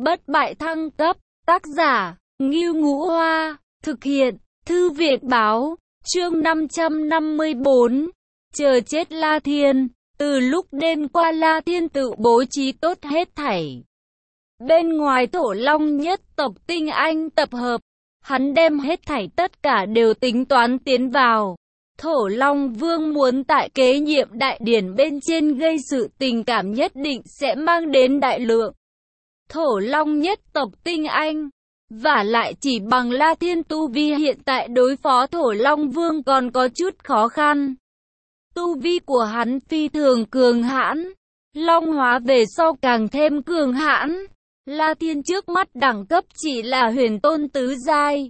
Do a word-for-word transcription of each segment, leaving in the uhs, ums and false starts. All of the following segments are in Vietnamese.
bất bại thăng cấp, tác giả, Ngưu Ngũ Hoa, thực hiện, Thư viện Báo, chương năm trăm năm mươi tư, chờ chết La Thiên. Từ lúc đêm qua La Thiên tự bố trí tốt hết thảy. Bên ngoài Thổ Long nhất tộc tinh anh tập hợp, hắn đem hết thảy tất cả đều tính toán tiến vào. Thổ Long Vương muốn tại kế nhiệm đại điển bên trên gây sự tình cảm nhất định sẽ mang đến đại lượng. Thổ Long nhất tộc tinh anh, vả lại chỉ bằng La Thiên tu vi hiện tại đối phó Thổ Long Vương còn có chút khó khăn. Tu vi của hắn phi thường cường hãn, long hóa về sau càng thêm cường hãn. La Thiên trước mắt đẳng cấp chỉ là huyền tôn tứ giai,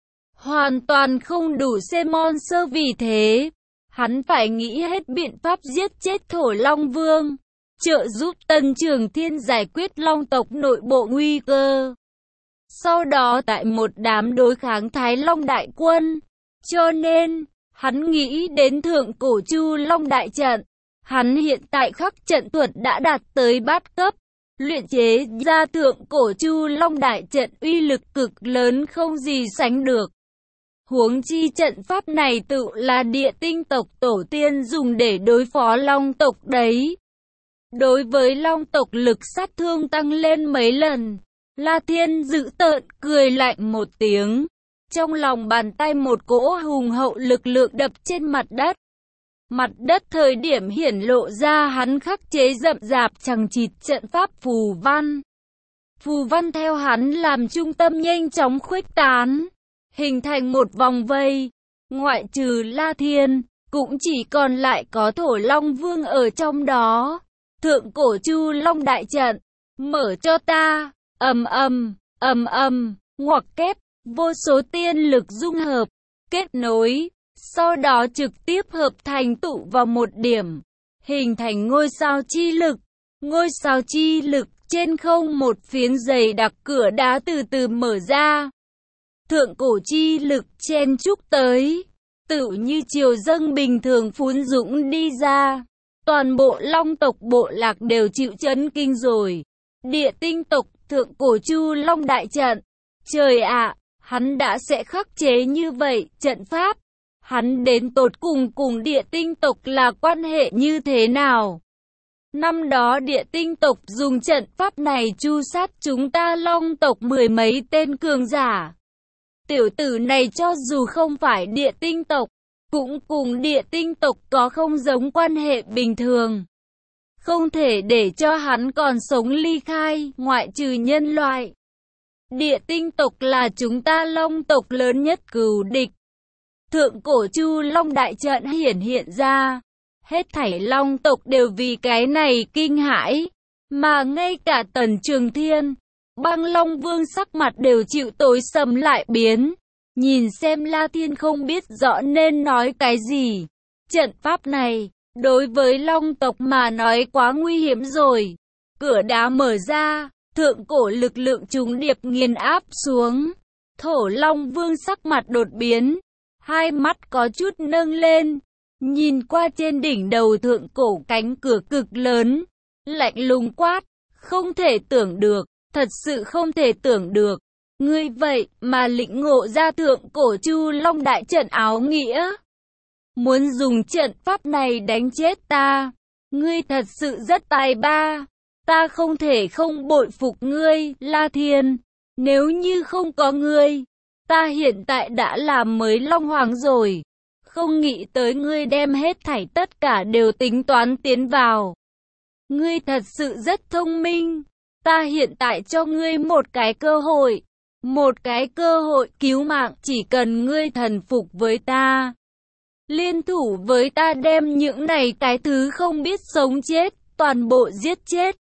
hoàn toàn không đủ xem monster, vì thế hắn phải nghĩ hết biện pháp giết chết Thổ Long Vương, trợ giúp Tần Trường Thiên giải quyết long tộc nội bộ nguy cơ. Sau đó tại một đám đối kháng Thái Long đại quân, cho nên hắn nghĩ đến thượng cổ Chu Long đại trận. Hắn hiện tại khắc trận thuật đã đạt tới bát cấp, luyện chế ra thượng cổ Chu Long đại trận uy lực cực lớn không gì sánh được. Huống chi trận pháp này tự là địa tinh tộc tổ tiên dùng để đối phó long tộc đấy. Đối với long tộc lực sát thương tăng lên mấy lần, La Thiên dữ tợn cười lạnh một tiếng. Trong lòng bàn tay một cỗ hùng hậu lực lượng đập trên mặt đất. Mặt đất thời điểm hiển lộ ra hắn khắc chế rậm rạp chằng chịt trận pháp phù văn. Phù văn theo hắn làm trung tâm nhanh chóng khuếch tán, hình thành một vòng vây. Ngoại trừ La Thiên, cũng chỉ còn lại có Thổ Long Vương ở trong đó. Thượng cổ Chu Long đại trận, mở cho ta, ầm ầm, ầm ầm, ngoặc kép. Vô số tiên lực dung hợp, kết nối, sau đó trực tiếp hợp thành tụ vào một điểm, hình thành ngôi sao chi lực. Ngôi sao chi lực trên không một phiến dày đặc cửa đá từ từ mở ra. Thượng cổ chi lực chen chúc tới, tự như triều dâng bình thường phún dũng đi ra. Toàn bộ long tộc bộ lạc đều chịu chấn kinh rồi. Địa tinh tộc thượng cổ Chu Long đại trận. Trời ạ! Hắn đã sẽ khắc chế như vậy, trận pháp. Hắn đến tột cùng cùng địa tinh tộc là quan hệ như thế nào? Năm đó địa tinh tộc dùng trận pháp này tru sát chúng ta long tộc mười mấy tên cường giả. Tiểu tử này cho dù không phải địa tinh tộc, cũng cùng địa tinh tộc có không giống quan hệ bình thường. Không thể để cho hắn còn sống ly khai, ngoại trừ nhân loại. Địa tinh tộc là chúng ta long tộc lớn nhất cừu địch. Thượng cổ Chu Long đại trận hiển hiện ra. Hết thảy long tộc đều vì cái này kinh hãi. Mà ngay cả Tần Trường Thiên, Băng Long Vương sắc mặt đều chịu tối sầm lại biến. Nhìn xem La Thiên không biết rõ nên nói cái gì. Trận pháp này, đối với long tộc mà nói quá nguy hiểm rồi. Cửa đá mở ra. Thượng cổ lực lượng trùng điệp nghiền áp xuống. Thổ Long Vương sắc mặt đột biến, hai mắt có chút nâng lên, nhìn qua trên đỉnh đầu thượng cổ cánh cửa cực lớn, lạnh lùng quát, không thể tưởng được, thật sự không thể tưởng được. Ngươi vậy mà lĩnh ngộ ra thượng cổ Chu Long đại trận áo nghĩa, muốn dùng trận pháp này đánh chết ta. Ngươi thật sự rất tài ba. Ta không thể không bội phục ngươi, La Thiên. Nếu như không có ngươi, ta hiện tại đã làm mới Long Hoàng rồi. Không nghĩ tới ngươi đem hết thảy tất cả đều tính toán tiến vào. Ngươi thật sự rất thông minh. Ta hiện tại cho ngươi một cái cơ hội. Một cái cơ hội cứu mạng, chỉ cần ngươi thần phục với ta. Liên thủ với ta đem những này cái thứ không biết sống chết, toàn bộ giết chết.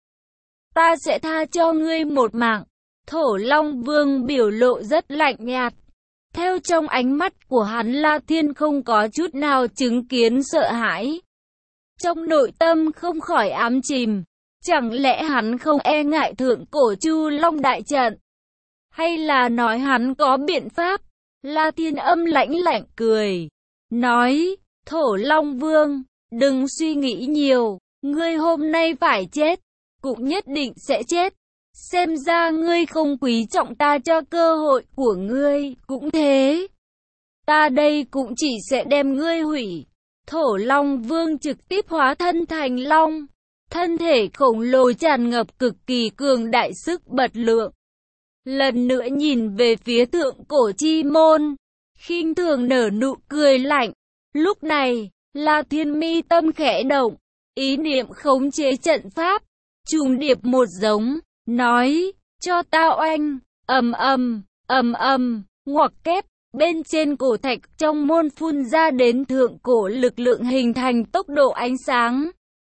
Ta sẽ tha cho ngươi một mạng. Thổ Long Vương biểu lộ rất lạnh nhạt. Theo trong ánh mắt của hắn, La Thiên không có chút nào chứng kiến sợ hãi. Trong nội tâm không khỏi ám chìm. Chẳng lẽ hắn không e ngại thượng cổ Chu Long đại trận? Hay là nói hắn có biện pháp? La Thiên âm lãnh lạnh cười. Nói, Thổ Long Vương, đừng suy nghĩ nhiều. Ngươi hôm nay phải chết. Cũng nhất định sẽ chết. xem ra ngươi không quý trọng ta cho cơ hội của ngươi, cũng thế. Ta đây cũng chỉ sẽ đem ngươi hủy. Thổ Long Vương trực tiếp hóa thân thành long. Thân thể khổng lồ tràn ngập cực kỳ cường đại sức bật lượng. Lần nữa nhìn về phía thượng cổ chi môn, khinh thường nở nụ cười lạnh. Lúc này, La Thiên mi tâm khẽ động, ý niệm khống chế trận pháp, trùng điệp một giống, nói, cho ta oanh, ầm ầm, ầm ầm, ngoặc kép, bên trên cổ thạch trong môn phun ra đến thượng cổ lực lượng hình thành tốc độ ánh sáng.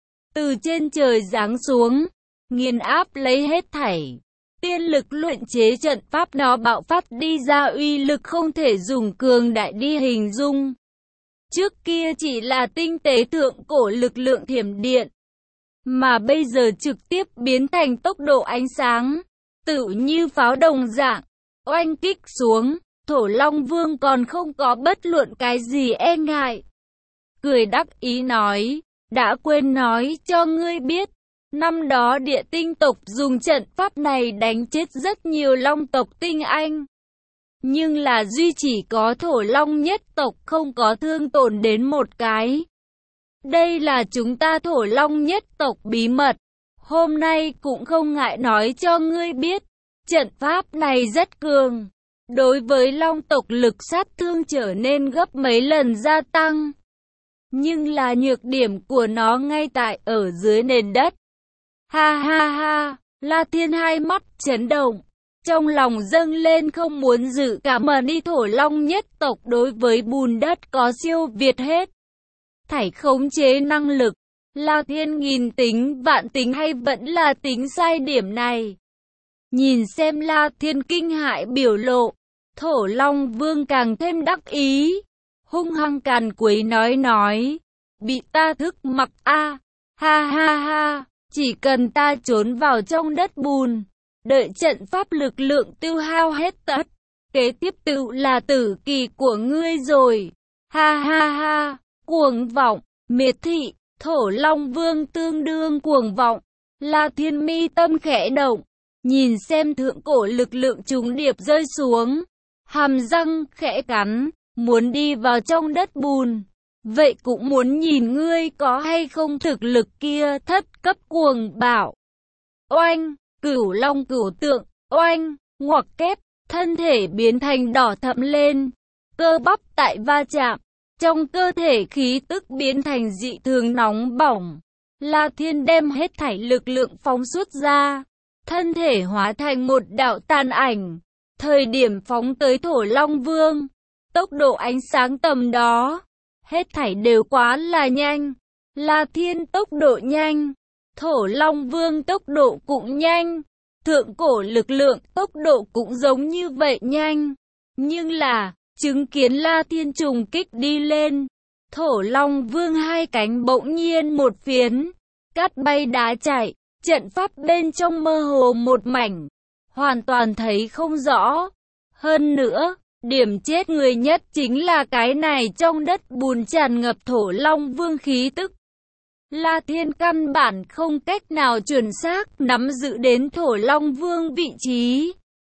Từ trên trời giáng xuống, nghiền áp lấy hết thảy. Tiên lực luyện chế trận pháp nó bạo phát đi ra uy lực không thể dùng cường đại đi hình dung. Trước kia chỉ là tinh tế thượng cổ lực lượng thiểm điện, mà bây giờ trực tiếp biến thành tốc độ ánh sáng, tự như pháo đồng dạng, oanh kích xuống, Thổ Long Vương còn không có bất luận cái gì e ngại. Cười đắc ý nói, đã quên nói cho ngươi biết, năm đó địa tinh tộc dùng trận pháp này đánh chết rất nhiều long tộc tinh anh. Nhưng là duy chỉ có Thổ Long nhất tộc không có thương tổn đến một cái. Đây là chúng ta Thổ Long nhất tộc bí mật. Hôm nay cũng không ngại nói cho ngươi biết. Trận pháp này rất cường. Đối với long tộc lực sát thương trở nên gấp mấy lần gia tăng. Nhưng là nhược điểm của nó ngay tại ở dưới nền đất. Ha ha ha, La Thiên hai mắt chấn động. Trong lòng dâng lên không muốn dự cảm mà đi Thổ Long nhất tộc đối với bùn đất có siêu việt hết. Thảy khống chế năng lực, La Thiên nghìn tính vạn tính hay vẫn là tính sai điểm này. Nhìn xem La Thiên kinh hãi biểu lộ, Thổ Long Vương càng thêm đắc ý. Hung hăng càn quấy nói nói, bị ta thức mặc a, ha ha ha, chỉ cần ta trốn vào trong đất bùn. Đợi trận pháp lực lượng tiêu hao hết tất, kế tiếp tự là tử kỳ của ngươi rồi. Ha ha ha, cuồng vọng, miệt thị, Thổ Long Vương tương đương cuồng vọng. La Thiên mi tâm khẽ động, nhìn xem thượng cổ lực lượng trùng điệp rơi xuống, hàm răng khẽ cắn, muốn đi vào trong đất bùn. Vậy cũng muốn nhìn ngươi có hay không thực lực kia thất cấp cuồng bạo. Oanh! Cửu long cửu tượng, oanh, ngoặc kép, thân thể biến thành đỏ thẫm lên, cơ bắp tại va chạm, trong cơ thể khí tức biến thành dị thường nóng bỏng. La Thiên đem hết thảy lực lượng phóng xuất ra, thân thể hóa thành một đạo tàn ảnh, thời điểm phóng tới Thổ Long Vương, tốc độ ánh sáng tầm đó, hết thảy đều quá là nhanh. La Thiên tốc độ nhanh, Thổ Long Vương tốc độ cũng nhanh, thượng cổ lực lượng tốc độ cũng giống như vậy nhanh. Nhưng là, chứng kiến La Thiên trùng kích đi lên, Thổ Long Vương hai cánh bỗng nhiên một phiến, cát bay đá chạy, trận pháp bên trong mơ hồ một mảnh, hoàn toàn thấy không rõ. Hơn nữa, điểm chết người nhất chính là cái này trong đất bùn tràn ngập Thổ Long Vương khí tức. La Thiên căn bản không cách nào chuẩn xác nắm giữ đến Thổ Long Vương vị trí.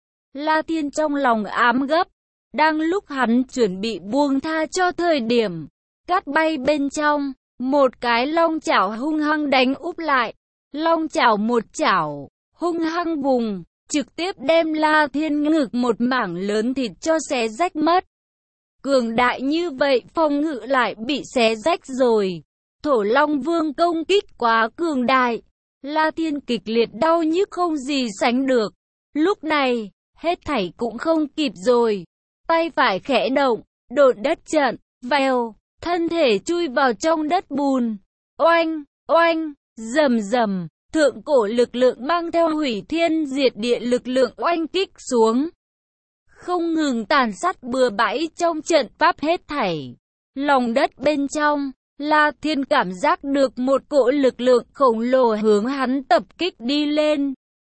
La Thiên trong lòng ám gấp, đang lúc hắn chuẩn bị buông tha cho thời điểm, cát bay bên trong, một cái long chảo hung hăng đánh úp lại. Long chảo một chảo, hung hăng vùng, trực tiếp đem La Thiên ngực một mảng lớn thịt cho xé rách mất. Cường đại như vậy phòng ngự lại bị xé rách rồi. Thổ Long Vương công kích quá cường đại, La Thiên kịch liệt đau nhức không gì sánh được. Lúc này, hết thảy cũng không kịp rồi. Tay phải khẽ động, độn đất trận, vèo, thân thể chui vào trong đất bùn. Oanh, oanh, rầm rầm, thượng cổ lực lượng mang theo hủy thiên diệt địa lực lượng oanh kích xuống. Không ngừng tàn sát bừa bãi trong trận pháp hết thảy. Lòng đất bên trong, La Thiên cảm giác được một cỗ lực lượng khổng lồ hướng hắn tập kích đi lên.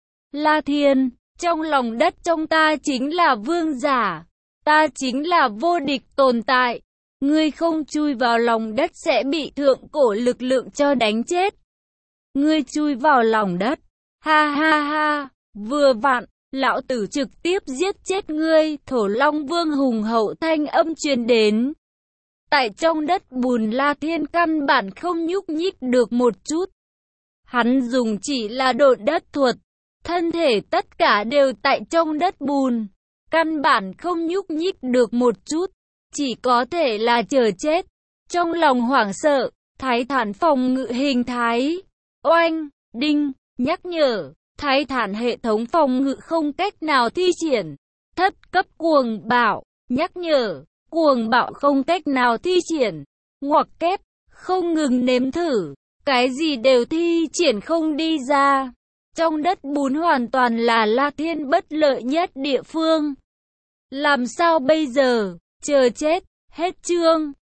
La Thiên, trong lòng đất trong ta chính là vương giả, ta chính là vô địch tồn tại. Ngươi không chui vào lòng đất sẽ bị thượng cổ lực lượng cho đánh chết. Ngươi chui vào lòng đất, ha ha ha, Vừa vặn, lão tử trực tiếp giết chết ngươi, Thổ Long Vương hùng hậu thanh âm truyền đến. Tại trong đất bùn La Thiên căn bản không nhúc nhích được một chút. Hắn dùng chỉ là độn đất thuật, thân thể tất cả đều tại trong đất bùn, căn bản không nhúc nhích được một chút, chỉ có thể là chờ chết. Trong lòng hoảng sợ, Thái Thản phòng ngự hình thái, oanh, đinh, nhắc nhở, Thái Thản hệ thống phòng ngự không cách nào thi triển, thất cấp cuồng bạo, nhắc nhở, cuồng bạo không cách nào thi triển, ngoặc kép, không ngừng nếm thử, cái gì đều thi triển không đi ra. Trong đất bùn hoàn toàn là La Thiên bất lợi nhất địa phương. Làm sao bây giờ, chờ chết, hết chương.